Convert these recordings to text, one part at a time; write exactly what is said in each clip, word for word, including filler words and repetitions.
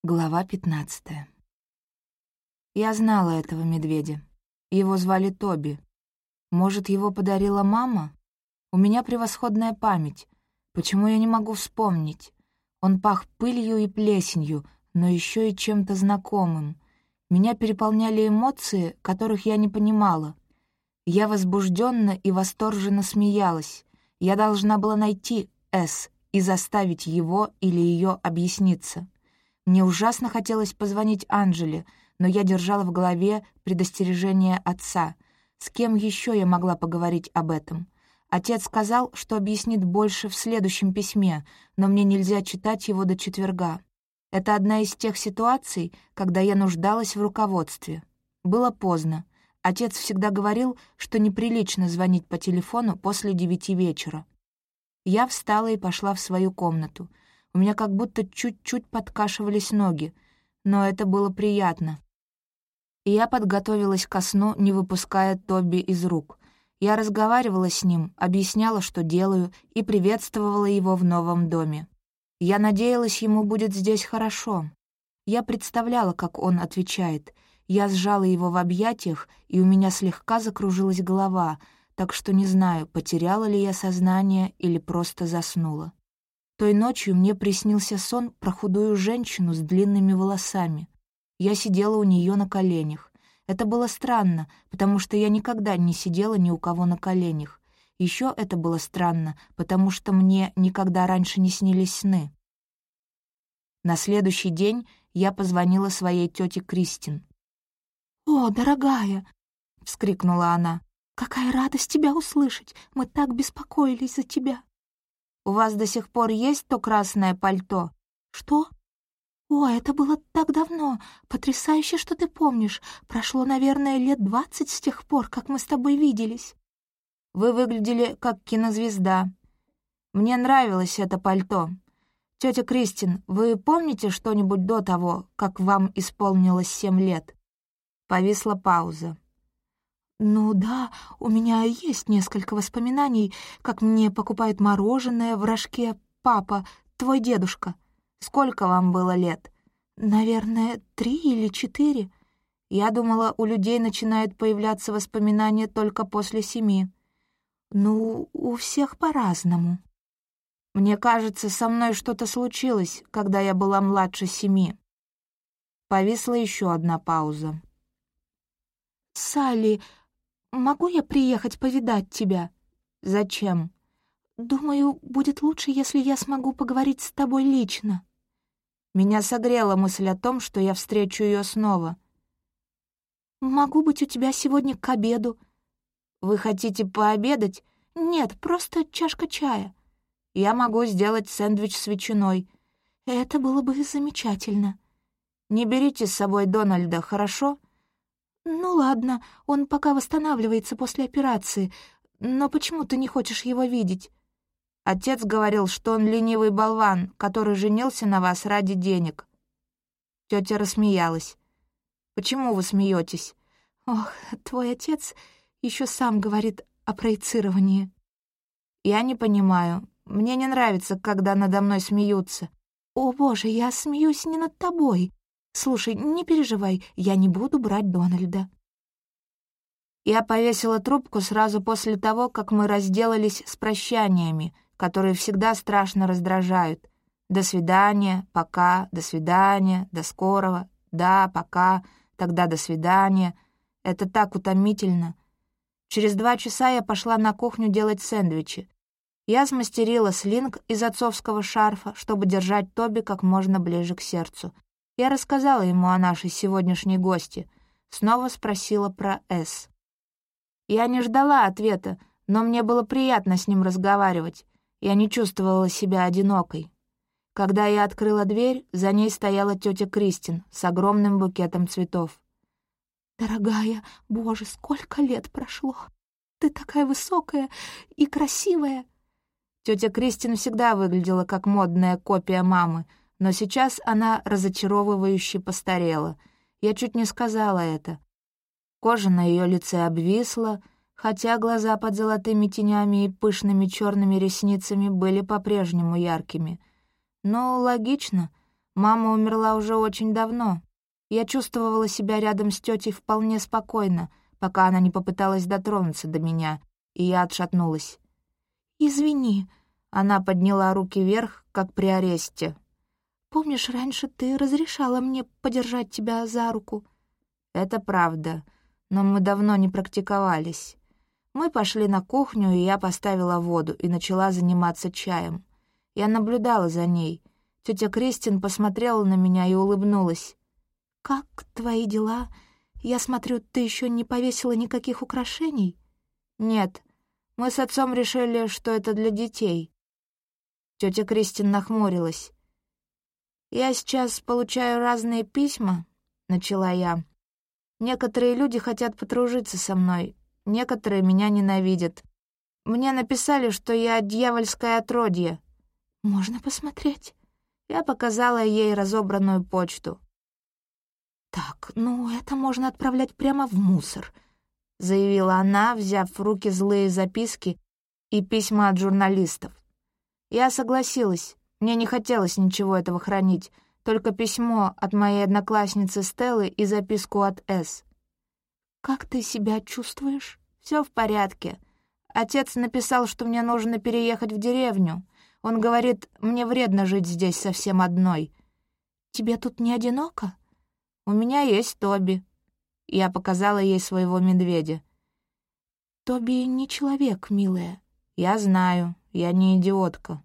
Глава пятнадцатая. Я знала этого медведя. Его звали Тоби. Может, его подарила мама? У меня превосходная память. Почему я не могу вспомнить? Он пах пылью и плесенью, но еще и чем-то знакомым. Меня переполняли эмоции, которых я не понимала. Я возбужденно и восторженно смеялась. Я должна была найти С и заставить его или ее объясниться. Мне ужасно хотелось позвонить Анжеле, но я держала в голове предостережение отца. С кем еще я могла поговорить об этом? Отец сказал, что объяснит больше в следующем письме, но мне нельзя читать его до четверга. Это одна из тех ситуаций, когда я нуждалась в руководстве. Было поздно. Отец всегда говорил, что неприлично звонить по телефону после девяти вечера. Я встала и пошла в свою комнату. У меня как будто чуть-чуть подкашивались ноги, но это было приятно. И я подготовилась ко сну, не выпуская Тоби из рук. Я разговаривала с ним, объясняла, что делаю, и приветствовала его в новом доме. Я надеялась, ему будет здесь хорошо. Я представляла, как он отвечает. Я сжала его в объятиях, и у меня слегка закружилась голова, так что не знаю, потеряла ли я сознание или просто заснула. Той ночью мне приснился сон про худую женщину с длинными волосами. Я сидела у нее на коленях. Это было странно, потому что я никогда не сидела ни у кого на коленях. Еще это было странно, потому что мне никогда раньше не снились сны. На следующий день я позвонила своей тете Кристин. «О, дорогая!» — вскрикнула она. «Какая радость тебя услышать! Мы так беспокоились за тебя!» «У вас до сих пор есть то красное пальто?» «Что? О, это было так давно. Потрясающе, что ты помнишь. Прошло, наверное, лет двадцать с тех пор, как мы с тобой виделись». «Вы выглядели как кинозвезда. Мне нравилось это пальто. Тетя Кристин, вы помните что-нибудь до того, как вам исполнилось семь лет?» Повисла пауза. «Ну да, у меня есть несколько воспоминаний, как мне покупают мороженое в рожке папа, твой дедушка. Сколько вам было лет?» «Наверное, три или четыре. Я думала, у людей начинают появляться воспоминания только после семи». «Ну, у всех по-разному». «Мне кажется, со мной что-то случилось, когда я была младше семи». Повисла еще одна пауза. «Салли, могу я приехать повидать тебя?» «Зачем?» «Думаю, будет лучше, если я смогу поговорить с тобой лично». Меня согрела мысль о том, что я встречу ее снова. «Могу быть у тебя сегодня к обеду». «Вы хотите пообедать?» «Нет, просто чашка чая». «Я могу сделать сэндвич с ветчиной». «Это было бы замечательно». «Не берите с собой Дональда, хорошо?» «Ну ладно, он пока восстанавливается после операции, но почему ты не хочешь его видеть?» «Отец говорил, что он ленивый болван, который женился на вас ради денег». Тетя рассмеялась. «Почему вы смеетесь?» «Ох, твой отец еще сам говорит о проецировании». «Я не понимаю. Мне не нравится, когда надо мной смеются». «О, боже, я смеюсь не над тобой. Слушай, не переживай, я не буду брать Дональда». Я повесила трубку сразу после того, как мы разделались с прощаниями, которые всегда страшно раздражают. «До свидания», «пока», «до свидания», «до скорого», «да», «пока», «тогда до свидания». Это так утомительно. Через два часа я пошла на кухню делать сэндвичи. Я смастерила слинг из отцовского шарфа, чтобы держать Тоби как можно ближе к сердцу. Я рассказала ему о нашей сегодняшней гости. Снова спросила про С. Я не ждала ответа, но мне было приятно с ним разговаривать. Я не чувствовала себя одинокой. Когда я открыла дверь, за ней стояла тетя Кристин с огромным букетом цветов. «Дорогая, боже, сколько лет прошло! Ты такая высокая и красивая!» Тетя Кристин всегда выглядела как модная копия мамы, но сейчас она разочаровывающе постарела. Я чуть не сказала это. Кожа на ее лице обвисла, хотя глаза под золотыми тенями и пышными черными ресницами были по-прежнему яркими. Но логично, Мама умерла уже очень давно. Я чувствовала себя рядом с тетей вполне спокойно, пока она не попыталась дотронуться до меня, и я отшатнулась. «Извини», — она подняла руки вверх, как при аресте. «Помнишь, раньше ты разрешала мне подержать тебя за руку?» «Это правда, но мы давно не практиковались». Мы пошли на кухню, и я поставила воду и начала заниматься чаем. Я наблюдала за ней. Тетя Кристин посмотрела на меня и улыбнулась. «Как твои дела? Я смотрю, ты еще не повесила никаких украшений?» «Нет, мы с отцом решили, что это для детей». Тетя Кристин нахмурилась. «Я сейчас получаю разные письма», — начала я. «Некоторые люди хотят подружиться со мной, некоторые меня ненавидят. Мне написали, что я дьявольское отродье». «Можно посмотреть?» Я показала ей разобранную почту. «Так, ну, это можно отправлять прямо в мусор», — заявила она, взяв в руки злые записки и письма от журналистов. Я согласилась. Мне не хотелось ничего этого хранить, только письмо от моей одноклассницы Стеллы и записку от С. «Как ты себя чувствуешь?» «Все в порядке. Отец написал, что мне нужно переехать в деревню. Он говорит, мне вредно жить здесь совсем одной». «Тебе тут не одиноко?» «У меня есть Тоби». Я показала ей своего медведя. «Тоби не человек, милая». «Я знаю, я не идиотка».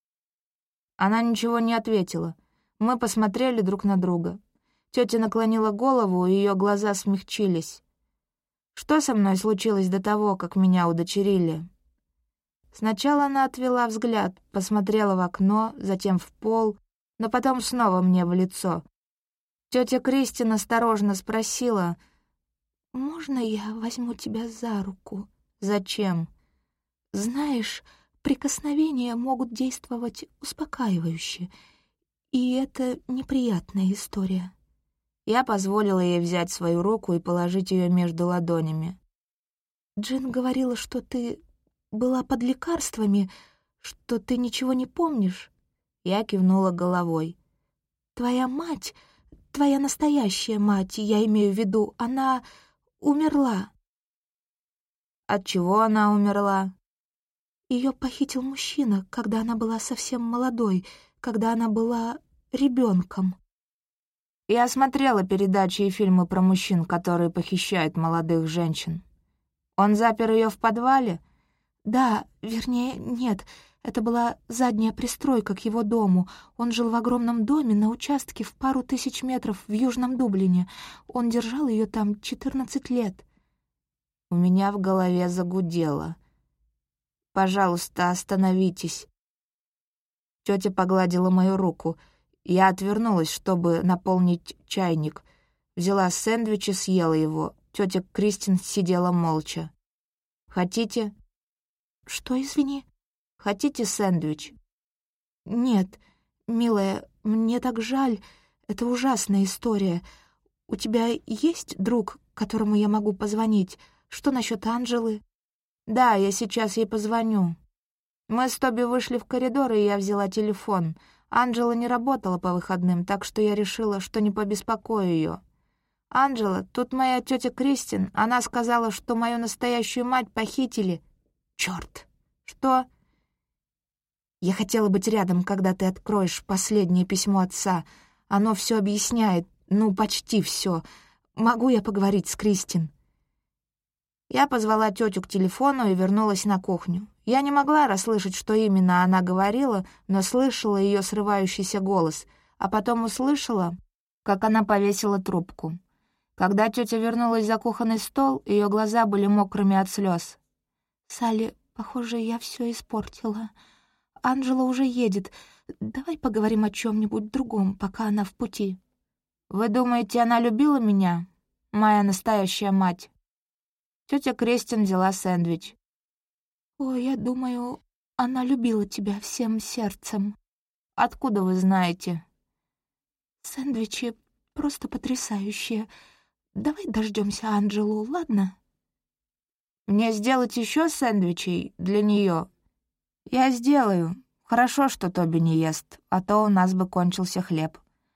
Она ничего не ответила. Мы посмотрели друг на друга. Тетя наклонила голову, и ее глаза смягчились. «Что со мной случилось до того, как меня удочерили?» Сначала она отвела взгляд, посмотрела в окно, затем в пол, но потом снова мне в лицо. Тетя Кристин осторожно спросила: «Можно я возьму тебя за руку?» «Зачем?» «Знаешь, прикосновения могут действовать успокаивающе, и это неприятная история». Я позволила ей взять свою руку и положить ее между ладонями. «Джин говорила, что ты была под лекарствами, что ты ничего не помнишь?» Я кивнула головой. «Твоя мать, твоя настоящая мать, я имею в виду, она умерла». «От чего она умерла?» Ее похитил мужчина, когда она была совсем молодой, когда она была ребенком. Я смотрела передачи и фильмы про мужчин, которые похищают молодых женщин. Он запер ее в подвале? Да, вернее, нет. Это была задняя пристройка к его дому. Он жил в огромном доме на участке в пару тысяч метров в Южном Дублине. Он держал ее там четырнадцать лет. У меня в голове загудело. «Пожалуйста, остановитесь». Тетя погладила мою руку. Я отвернулась, чтобы наполнить чайник. Взяла сэндвич и съела его. Тетя Кристин сидела молча. «Хотите?» «Что, извини?» «Хотите сэндвич?» «Нет, милая, мне так жаль. Это ужасная история. У тебя есть друг, которому я могу позвонить? Что насчет Анжелы?» «Да, я сейчас ей позвоню». Мы с Тоби вышли в коридор, и я взяла телефон. Анжела не работала по выходным, так что я решила, что не побеспокою ее. «Анжела, тут моя тетя Кристин. Она сказала, что мою настоящую мать похитили». «Чёрт! Что?» «Я хотела быть рядом, когда ты откроешь последнее письмо отца. Оно все объясняет, ну, почти все. Могу я поговорить с Кристин?» Я позвала тетю к телефону и вернулась на кухню. Я не могла расслышать, что именно она говорила, но слышала ее срывающийся голос, а потом услышала, как она повесила трубку. Когда тетя вернулась за кухонный стол, ее глаза были мокрыми от слез. «Салли, похоже, я все испортила. Анжела уже едет. Давай поговорим о чем-нибудь другом, пока она в пути». «Вы думаете, она любила меня? Моя настоящая мать?» Тетя Кристин взяла сэндвич. «О, я думаю, она любила тебя всем сердцем». «Откуда вы знаете?» «Сэндвичи просто потрясающие. Давай дождемся Анжелу, ладно?» «Мне сделать еще сэндвичей для нее?» «Я сделаю. Хорошо, что Тоби не ест, а то у нас бы кончился хлеб».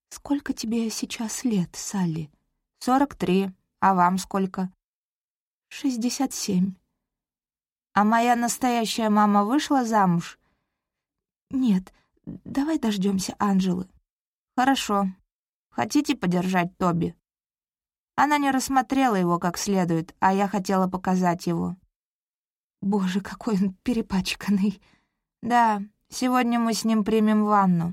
«Сколько тебе сейчас лет, Салли?» «Сорок три. А вам сколько?» «Шестьдесят семь». «А моя настоящая мама вышла замуж?» «Нет, давай дождемся Анжелы». «Хорошо. Хотите подержать Тоби?» Она не рассмотрела его как следует, а я хотела показать его. Боже, какой он перепачканный. Да, сегодня мы с ним примем ванну.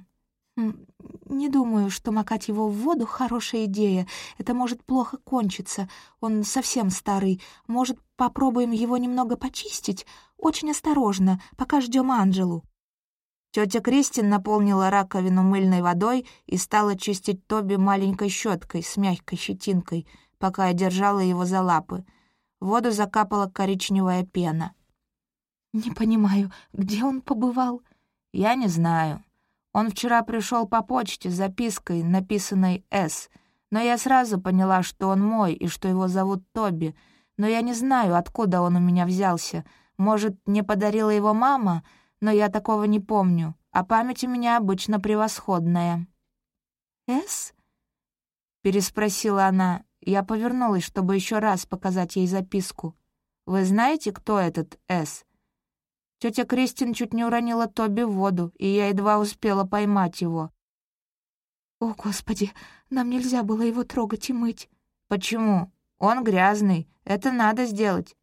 Не думаю, что макать его в воду — хорошая идея. Это может плохо кончиться. Он совсем старый. Может, попробуем его немного почистить? Очень осторожно, пока ждем Анжелу. Тетя Кристин наполнила раковину мыльной водой и стала чистить Тоби маленькой щеткой с мягкой щетинкой, пока я держала его за лапы. В воду закапала коричневая пена. «Не понимаю, где он побывал?» «Я не знаю. Он вчера пришел по почте с запиской, написанной «С», но я сразу поняла, что он мой и что его зовут Тоби, но я не знаю, откуда он у меня взялся. Может, мне подарила его мама, но я такого не помню, а память у меня обычно превосходная». «С?» — переспросила она. Я повернулась, чтобы еще раз показать ей записку. «Вы знаете, кто этот С?» Тетя Кристин чуть не уронила Тоби в воду, и я едва успела поймать его. «О, Господи, нам нельзя было его трогать и мыть». «Почему? Он грязный, это надо сделать».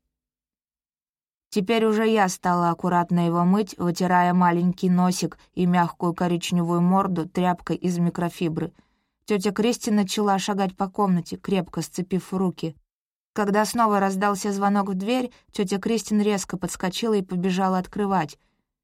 Теперь уже я стала аккуратно его мыть, вытирая маленький носик и мягкую коричневую морду тряпкой из микрофибры. Тетя Кристин начала шагать по комнате, крепко сцепив руки. Когда снова раздался звонок в дверь, тетя Кристин резко подскочила и побежала открывать.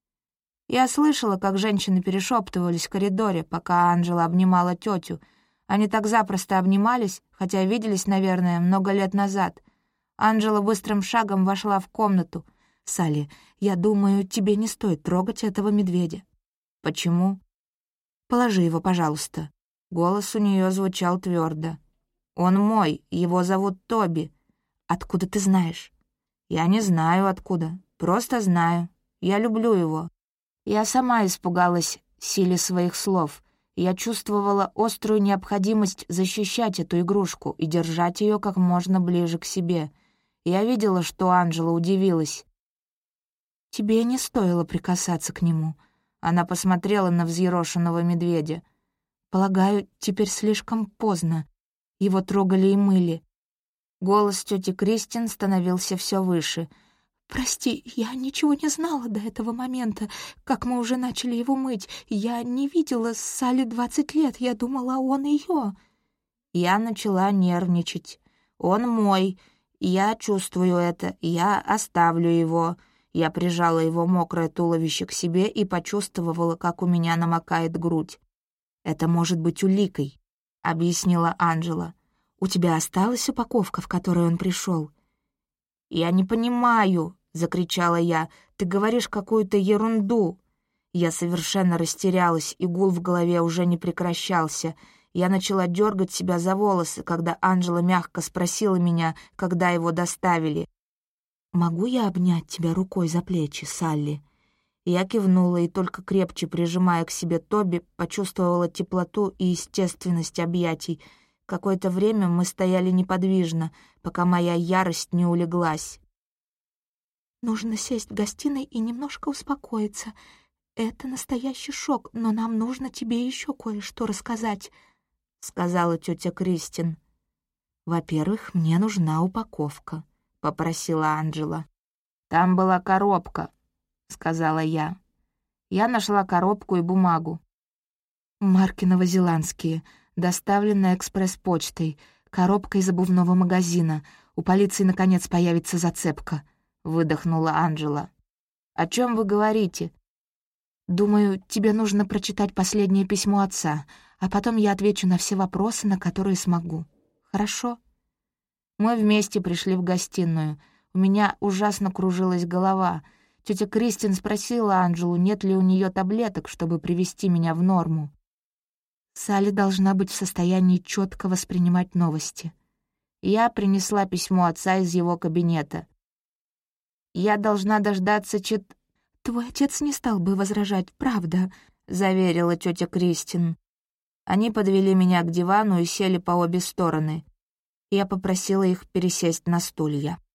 Я слышала, как женщины перешептывались в коридоре, пока Анжела обнимала тетю. Они так запросто обнимались, хотя виделись, наверное, много лет назад. Анжела быстрым шагом вошла в комнату. «Салли, я думаю, тебе не стоит трогать этого медведя». «Почему?» «Положи его, пожалуйста». Голос у нее звучал твердо. «Он мой, его зовут Тоби». «Откуда ты знаешь?» «Я не знаю, откуда. Просто знаю. Я люблю его». Я сама испугалась силе своих слов. Я чувствовала острую необходимость защищать эту игрушку и держать ее как можно ближе к себе. Я видела, что Анжела удивилась. «Тебе не стоило прикасаться к нему». Она посмотрела на взъерошенного медведя. «Полагаю, теперь слишком поздно. Его трогали и мыли». Голос тети Кристин становился все выше. «Прости, я ничего не знала до этого момента, как мы уже начали его мыть. Я не видела Салли двадцать лет, я думала, он ее». Я начала нервничать. «Он мой, я чувствую это, я оставлю его». Я прижала его мокрое туловище к себе и почувствовала, как у меня намокает грудь. «Это может быть уликой», — объяснила Анжела. «У тебя осталась упаковка, в которой он пришел?» «Я не понимаю», — закричала я. «Ты говоришь какую-то ерунду». Я совершенно растерялась, и гул в голове уже не прекращался. Я начала дергать себя за волосы, когда Анжела мягко спросила меня, когда его доставили. «Могу я обнять тебя рукой за плечи, Салли?» Я кивнула и, только крепче прижимая к себе Тоби, почувствовала теплоту и естественность объятий. Какое-то время мы стояли неподвижно, пока моя ярость не улеглась. «Нужно сесть в гостиной и немножко успокоиться. Это настоящий шок, но нам нужно тебе еще кое-что рассказать», — сказала тетя Кристин. «Во-первых, мне нужна упаковка», — попросила Анжела. «Там была коробка», — сказала я. Я нашла коробку и бумагу. «Марки новозеландские, доставленная экспресс-почтой, коробка из обувного магазина. У полиции, наконец, появится зацепка», — выдохнула Анжела. «О чем вы говорите?» «Думаю, тебе нужно прочитать последнее письмо отца, а потом я отвечу на все вопросы, на которые смогу. Хорошо?» Мы вместе пришли в гостиную. У меня ужасно кружилась голова. Тетя Кристин спросила Анжелу, нет ли у нее таблеток, чтобы привести меня в норму. Салли должна быть в состоянии четко воспринимать новости. Я принесла письмо отца из его кабинета. «Я должна дождаться чет...» «Твой отец не стал бы возражать, правда», — заверила тетя Кристин. Они подвели меня к дивану и сели по обе стороны. Я попросила их пересесть на стулья.